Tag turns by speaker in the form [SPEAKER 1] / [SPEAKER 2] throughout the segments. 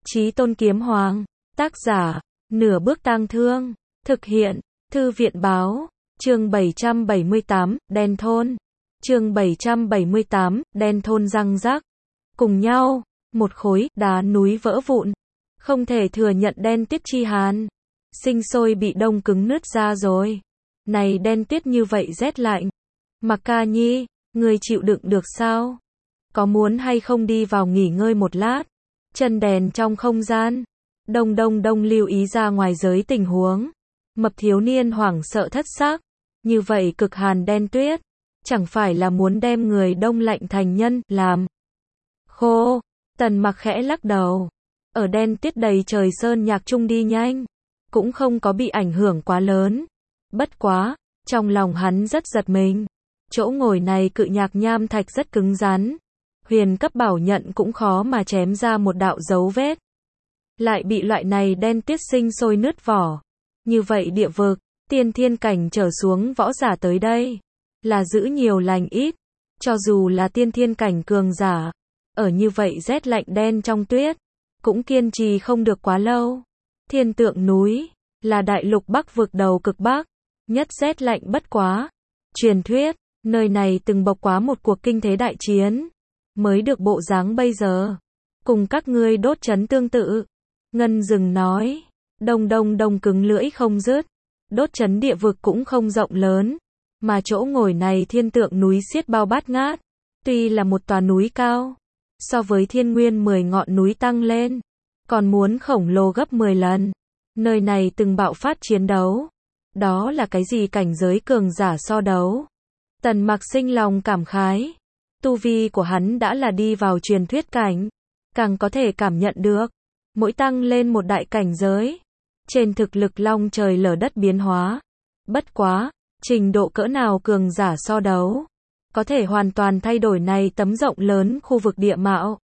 [SPEAKER 1] Chí Tôn Kiếm Hoàng. Tác giả, Nửa Bước Tang Thương. Thực hiện, Thư viện Báo. Chương 778, Đen Thôn. Chương 778, Đen Thôn răng rắc. Cùng nhau, một khối đá núi vỡ vụn. Không thể thừa nhận Đen Tuyết chi hàn. Sinh sôi bị đông cứng nứt ra rồi. Này Đen Tuyết như vậy rét lạnh. Mặc Ca Nhi, người chịu đựng được sao? Có muốn hay không đi vào nghỉ ngơi một lát? Chân đèn trong không gian. Đông lưu ý ra ngoài giới tình huống. Mập thiếu niên hoảng sợ thất xác. Như vậy cực hàn Đen Tuyết. Chẳng phải là muốn đem người đông lạnh thành nhân, làm khô. Tần Mặc khẽ lắc đầu. Ở Đen Tuyết đầy trời sơn nhạc trung đi nhanh. Cũng không có bị ảnh hưởng quá lớn. Bất quá, trong lòng hắn rất giật mình. Chỗ ngồi này cự nhạc nham thạch rất cứng rắn. Huyền cấp bảo nhận cũng khó mà chém ra một đạo dấu vết. Lại bị loại này Đen Tuyết sinh sôi nứt vỏ. Như vậy địa vực, tiên thiên cảnh trở xuống võ giả tới đây. Là giữ nhiều lành ít. Cho dù là tiên thiên cảnh cường giả. Ở như vậy rét lạnh đen trong tuyết. Cũng kiên trì không được quá lâu. Thiên Tượng núi. Là đại lục Bắc vực đầu cực Bắc. Nhất rét lạnh bất quá. Truyền thuyết, nơi này từng bộc quá một cuộc kinh thế đại chiến. Mới được bộ dáng bây giờ. Cùng các ngươi đốt chấn tương tự. Ngân Dừng nói. Đông cứng lưỡi không dứt. Đốt chấn địa vực cũng không rộng lớn. Mà chỗ ngồi này Thiên Tượng núi xiết bao bát ngát. Tuy là một tòa núi cao. So với Thiên Nguyên 10 ngọn núi tăng lên. Còn muốn khổng lồ gấp 10 lần. Nơi này từng bạo phát chiến đấu. Đó là cái gì cảnh giới cường giả so đấu. Tần Mặc sinh lòng cảm khái. Tu vi của hắn đã là đi vào truyền thuyết cảnh. Càng có thể cảm nhận được. Mỗi tăng lên một đại cảnh giới. Trên thực lực long trời lở đất biến hóa. Bất quá, trình độ cỡ nào cường giả so đấu. Có thể hoàn toàn thay đổi này tấm rộng lớn khu vực địa mạo.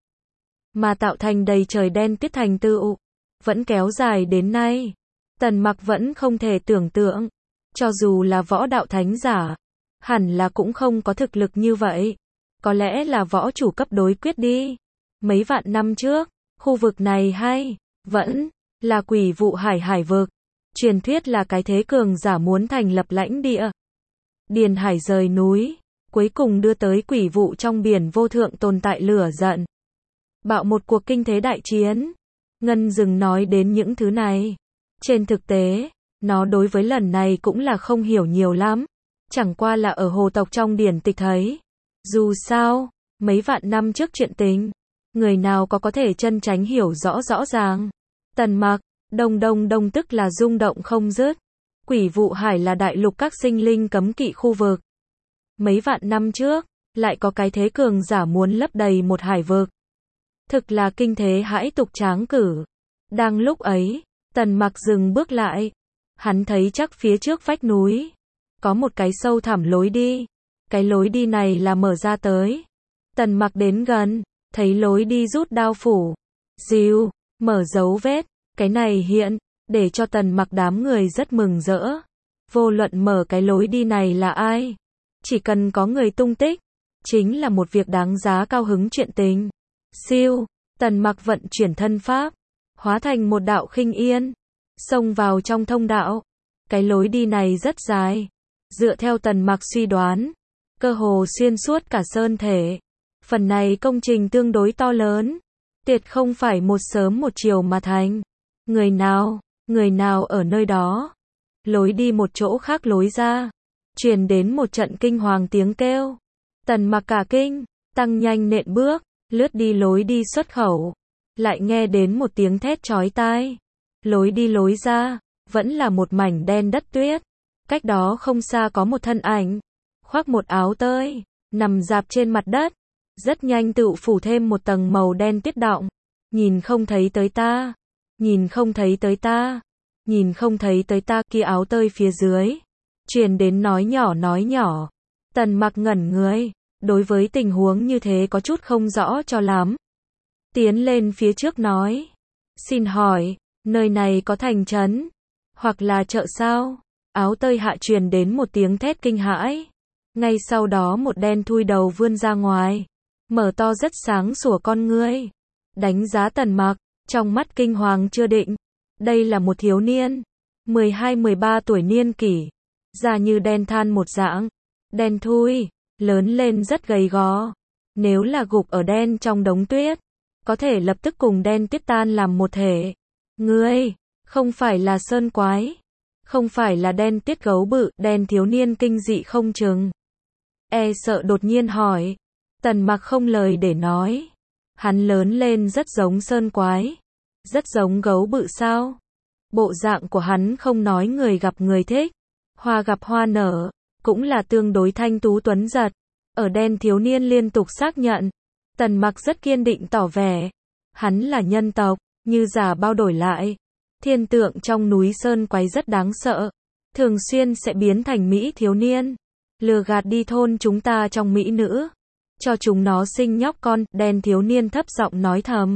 [SPEAKER 1] Mà tạo thành đầy trời đen tuyết thành tựu. Vẫn kéo dài đến nay. Tần Mặc vẫn không thể tưởng tượng. Cho dù là võ đạo thánh giả. Hẳn là cũng không có thực lực như vậy. Có lẽ là võ chủ cấp đối quyết đi. Mấy vạn năm trước, khu vực này hay, vẫn, là Quỷ Vụ hải vực. Truyền thuyết là cái thế cường giả muốn thành lập lãnh địa. Điền Hải rời núi, cuối cùng đưa tới Quỷ Vụ trong biển vô thượng tồn tại lửa giận. Bạo một cuộc kinh thế đại chiến. Ngân Dừng nói đến những thứ này. Trên thực tế, nó đối với lần này cũng là không hiểu nhiều lắm. Chẳng qua là ở hồ tộc trong điển tịch thấy. Dù sao, mấy vạn năm trước chuyện tình, người nào có thể chân tránh hiểu rõ ràng. Tần Mặc, đông tức là rung động không dứt. Quỷ Vụ hải là đại lục các sinh linh cấm kỵ khu vực. Mấy vạn năm trước, lại có cái thế cường giả muốn lấp đầy một hải vực. Thực là kinh thế hãi tục tráng cử. Đang lúc ấy, Tần Mặc dừng bước lại. Hắn thấy chắc phía trước vách núi có một cái sâu thẳm lối đi. Cái lối đi này là mở ra tới. Tần Mặc đến gần, thấy lối đi rút đao phủ. Dìu, mở dấu vết. Cái này hiện, để cho Tần Mặc đám người rất mừng rỡ. Vô luận mở cái lối đi này là ai. Chỉ cần có người tung tích. Chính là một việc đáng giá cao hứng chuyện tình. Siêu, Tần Mặc vận chuyển thân pháp. Hóa thành một đạo khinh yên. Xông vào trong thông đạo. Cái lối đi này rất dài. Dựa theo Tần Mặc suy đoán. Cơ hồ xuyên suốt cả sơn thể. Phần này công trình tương đối to lớn. Tuyệt không phải một sớm một chiều mà thành. Người nào ở nơi đó. Lối đi một chỗ khác lối ra. Truyền đến một trận kinh hoàng tiếng kêu. Tần Mặc cả kinh, tăng nhanh nện bước, lướt đi lối đi xuất khẩu. Lại nghe đến một tiếng thét chói tai. Lối đi lối ra, vẫn là một mảnh đen đất tuyết. Cách đó không xa có một thân ảnh. Khoác một áo tơi, nằm rạp trên mặt đất. Rất nhanh tự phủ thêm một tầng màu đen tuyết đọng. Nhìn không thấy tới ta. Nhìn không thấy tới ta. Nhìn không thấy tới ta kia áo tơi phía dưới. Truyền đến nói nhỏ. Tần Mặc ngẩn người. Đối với tình huống như thế có chút không rõ cho lắm. Tiến lên phía trước nói. Xin hỏi, nơi này có thành trấn? Hoặc là chợ sao? Áo tơi hạ truyền đến một tiếng thét kinh hãi. Ngay sau đó một đen thui đầu vươn ra ngoài. Mở to rất sáng sủa con ngươi. Đánh giá Tần Mặc. trong mắt kinh hoàng chưa định. Đây là một thiếu niên, 12-13 tuổi niên kỷ, da như đen than một dạng, đen thui, lớn lên rất gầy gò. Nếu là gục ở đen trong đống tuyết, có thể lập tức cùng đen tuyết tan làm một thể. Ngươi, không phải là sơn quái, không phải là đen tuyết gấu bự, đen thiếu niên kinh dị không chừng. E sợ đột nhiên hỏi. Tần Mặc không lời để nói. Hắn lớn lên rất giống sơn quái, rất giống gấu bự sao? Bộ dạng của hắn không nói người gặp người thích, hoa gặp hoa nở, cũng là tương đối thanh tú tuấn giật. Ở đen thiếu niên liên tục xác nhận. Tần Mặc rất kiên định tỏ vẻ. Hắn là nhân tộc, như giả bao đổi lại. Thiên tượng trong núi sơn quái rất đáng sợ, thường xuyên sẽ biến thành mỹ thiếu niên, lừa gạt đi thôn chúng ta trong mỹ nữ, cho chúng nó sinh nhóc con. Đen thiếu niên thấp giọng nói thầm.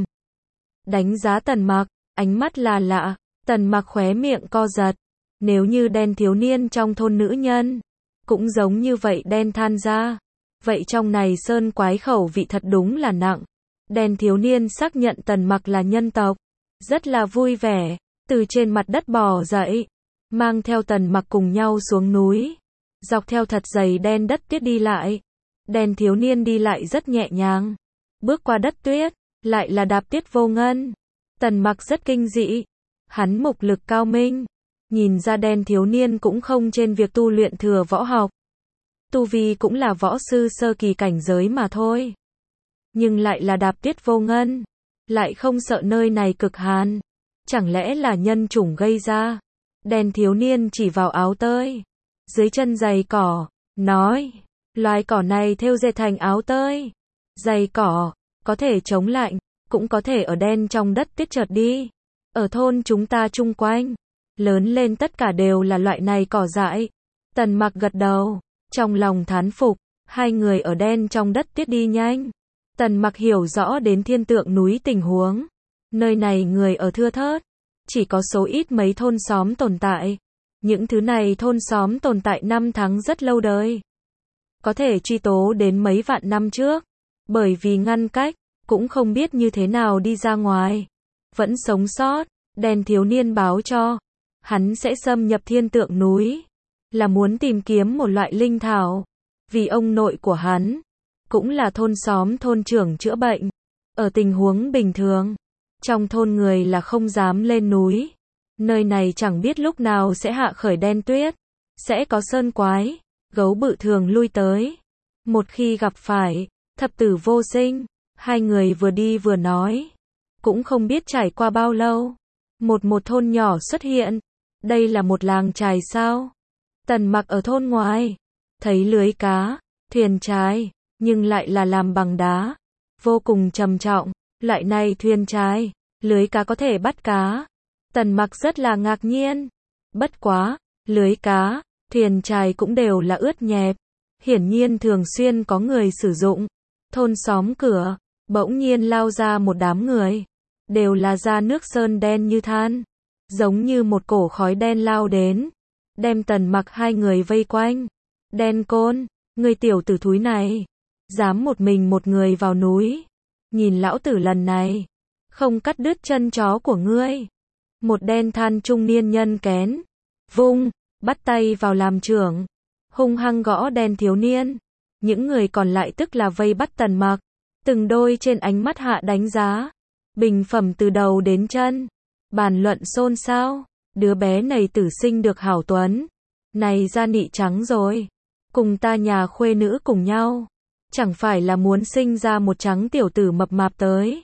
[SPEAKER 1] Đánh giá Tần Mặc, ánh mắt là lạ. Tần Mặc khóe miệng co giật. Nếu như đen thiếu niên trong thôn nữ nhân cũng giống như vậy đen than ra, vậy trong này sơn quái khẩu vị thật đúng là nặng. Đen thiếu niên xác nhận Tần Mặc là nhân tộc, rất là vui vẻ, từ trên mặt đất bò dậy, mang theo Tần Mặc cùng nhau xuống núi, dọc theo thật dày đen đất tuyết đi lại. Đen thiếu niên đi lại rất nhẹ nhàng, bước qua đất tuyết, lại là đạp tuyết vô ngân. Tần Mặc rất kinh dị, hắn mục lực cao minh, nhìn ra đen thiếu niên cũng không trên việc tu luyện thừa võ học. Tu vi cũng là võ sư sơ kỳ cảnh giới mà thôi. Nhưng lại là đạp tuyết vô ngân, lại không sợ nơi này cực hàn. Chẳng lẽ là nhân chủng gây ra? Đen thiếu niên chỉ vào áo tơi, dưới chân giày cỏ, nói, loài cỏ này thêu dệt thành áo tơi. Giày cỏ, có thể chống lạnh, cũng có thể ở đen trong đất tuyết trượt đi. Ở thôn chúng ta chung quanh, lớn lên tất cả đều là loại này cỏ dại. Tần Mặc gật đầu, trong lòng thán phục, hai người ở đen trong đất tuyết đi nhanh. Tần Mặc hiểu rõ đến thiên tượng núi tình huống. Nơi này người ở thưa thớt, chỉ có số ít mấy thôn xóm tồn tại. Những thứ này thôn xóm tồn tại năm tháng rất lâu đời, có thể truy tố đến mấy vạn năm trước. Bởi vì ngăn cách, cũng không biết như thế nào đi ra ngoài, vẫn sống sót. Đen thiếu niên báo cho, hắn sẽ xâm nhập thiên tượng núi, là muốn tìm kiếm một loại linh thảo. Vì ông nội của hắn cũng là thôn xóm thôn trưởng chữa bệnh. Ở tình huống bình thường, trong thôn người là không dám lên núi. Nơi này chẳng biết lúc nào sẽ hạ khởi đen tuyết, sẽ có sơn quái, gấu bự thường lui tới. Một khi gặp phải, thập tử vô sinh. Hai người vừa đi vừa nói, cũng không biết trải qua bao lâu, một thôn nhỏ xuất hiện. Đây là một làng chài sao? Tần Mặc ở thôn ngoài, thấy lưới cá, thuyền chài, nhưng lại là làm bằng đá, vô cùng trầm trọng. Loại này thuyền chài, lưới cá có thể bắt cá. Tần Mặc rất là ngạc nhiên. Bất quá, lưới cá, thuyền chài cũng đều là ướt nhẹp, hiển nhiên thường xuyên có người sử dụng. Thôn xóm cửa, bỗng nhiên lao ra một đám người, đều là da nước sơn đen như than, giống như một cổ khói đen lao đến, đem Tần Mặc hai người vây quanh. Đen Côn, người tiểu tử thúi này, dám một mình một người vào núi, nhìn lão tử lần này, không cắt đứt chân chó của ngươi. Một đen than trung niên nhân kén, vung, bắt tay vào làm trưởng, hung hăng gõ đen thiếu niên. Những người còn lại tức là vây bắt Tần Mặc, từng đôi trên ánh mắt hạ đánh giá, bình phẩm từ đầu đến chân, bàn luận xôn xao. Đứa bé này tử sinh được hảo tuấn, này da nị trắng rồi, cùng ta nhà khuê nữ cùng nhau, chẳng phải là muốn sinh ra một trắng tiểu tử mập mạp tới.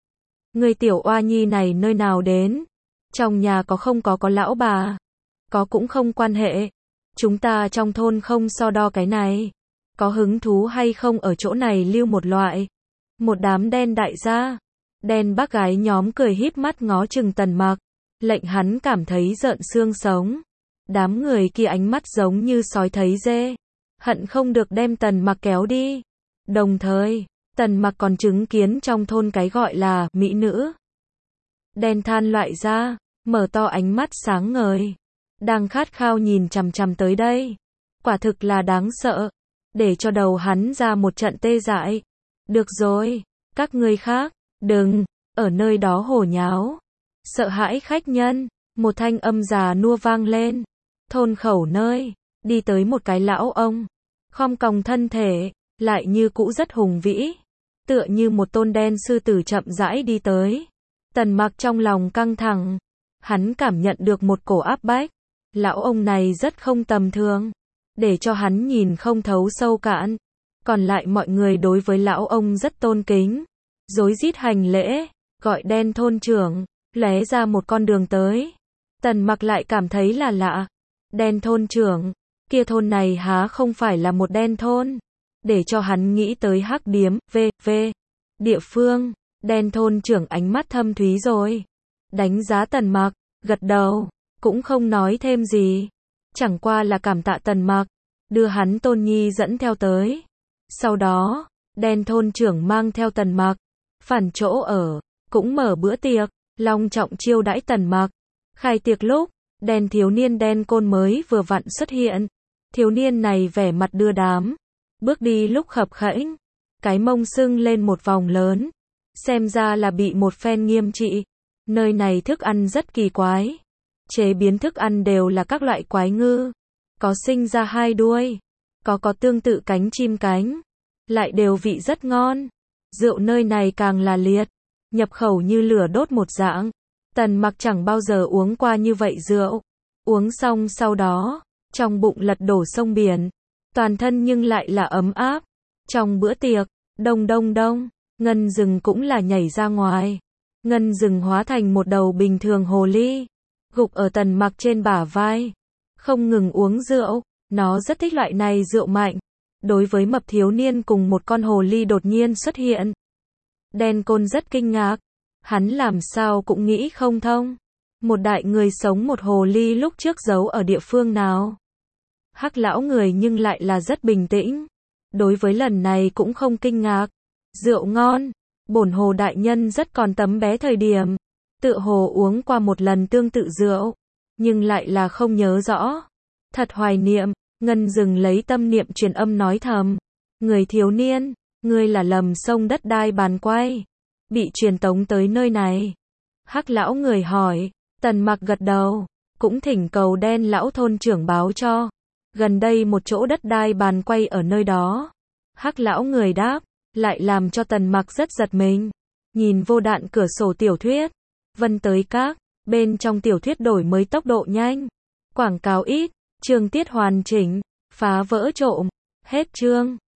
[SPEAKER 1] Người tiểu oa nhi này nơi nào đến? Trong nhà có không có lão bà? Có cũng không quan hệ, chúng ta trong thôn không so đo cái này. Có hứng thú hay không ở chỗ này lưu một loại? Một đám đen đại gia, đen bác gái nhóm cười híp mắt ngó chừng Tần Mặc, lệnh hắn cảm thấy rợn xương sống. Đám người kia ánh mắt giống như sói thấy dê, hận không được đem Tần Mặc kéo đi. Đồng thời, Tần Mặc còn chứng kiến trong thôn cái gọi là mỹ nữ. Đen than loại ra, mở to ánh mắt sáng ngời, đang khát khao nhìn chằm chằm tới đây. Quả thực là đáng sợ, để cho đầu hắn ra một trận tê dại. Được rồi, các ngươi khác, đừng, ở nơi đó hồ nháo. Sợ hãi khách nhân, một thanh âm già nua vang lên. Thôn khẩu nơi, đi tới một cái lão ông, khom còng thân thể, lại như cũ rất hùng vĩ, tựa như một tôn đen sư tử chậm rãi đi tới. Tần Mặc trong lòng căng thẳng, hắn cảm nhận được một cổ áp bách. Lão ông này rất không tầm thường, để cho hắn nhìn không thấu sâu cạn. Còn lại mọi người đối với lão ông rất tôn kính, rối rít hành lễ, gọi đen thôn trưởng, lóe ra một con đường tới. Tần Mặc lại cảm thấy là lạ. Đen thôn trưởng, kia thôn này há không phải là một đen thôn, để cho hắn nghĩ tới Hắc Điếm, địa phương. Đen thôn trưởng ánh mắt thâm thúy rồi, đánh giá Tần Mặc, gật đầu, cũng không nói thêm gì, chẳng qua là cảm tạ Tần Mặc, đưa hắn tôn nhi dẫn theo tới. Sau đó, đen thôn trưởng mang theo Tần Mặc, phản chỗ ở, cũng mở bữa tiệc, long trọng chiêu đãi Tần Mặc. Khai tiệc lúc, đen thiếu niên đen côn mới vừa vặn xuất hiện. Thiếu niên này vẻ mặt đưa đám, bước đi lúc khập khẽnh, cái mông sưng lên một vòng lớn, xem ra là bị một phen nghiêm trị. Nơi này thức ăn rất kỳ quái, chế biến thức ăn đều là các loại quái ngư, có sinh ra hai đuôi, có tương tự cánh chim cánh, lại đều vị rất ngon. Rượu nơi này càng là liệt, nhập khẩu như lửa đốt một dạng. Tần Mặc chẳng bao giờ uống qua như vậy rượu. Uống xong sau đó, trong bụng lật đổ sông biển, toàn thân nhưng lại là ấm áp. Trong bữa tiệc, đông, Ngân Rừng cũng là nhảy ra ngoài. Ngân Rừng hóa thành một đầu bình thường hồ ly, gục ở Tần Mặc trên bả vai, không ngừng uống rượu. Nó rất thích loại này rượu mạnh. Đối với mập thiếu niên cùng một con hồ ly đột nhiên xuất hiện, đen côn rất kinh ngạc. Hắn làm sao cũng nghĩ không thông. Một đại người sống một hồ ly lúc trước giấu ở địa phương nào. Hắc lão người nhưng lại là rất bình tĩnh. Đối với lần này cũng không kinh ngạc. Rượu ngon. Bổn hồ đại nhân rất còn tấm bé thời điểm, tựa hồ uống qua một lần tương tự rượu, nhưng lại là không nhớ rõ. Thật hoài niệm. Ngân Rừng lấy tâm niệm truyền âm nói thầm. Người thiếu niên, ngươi là lầm sông đất đai bàn quay, bị truyền tống tới nơi này. Hắc lão người hỏi. Tần Mặc gật đầu, cũng thỉnh cầu đen lão thôn trưởng báo cho. Gần đây một chỗ đất đai bàn quay ở nơi đó. Hắc lão người đáp, lại làm cho Tần Mặc rất giật mình. Nhìn vô đạn cửa sổ tiểu thuyết, Vân tới các, bên trong tiểu thuyết đổi mới tốc độ nhanh, quảng cáo ít, chương tiết hoàn chỉnh, phá vỡ trộm, hết chương.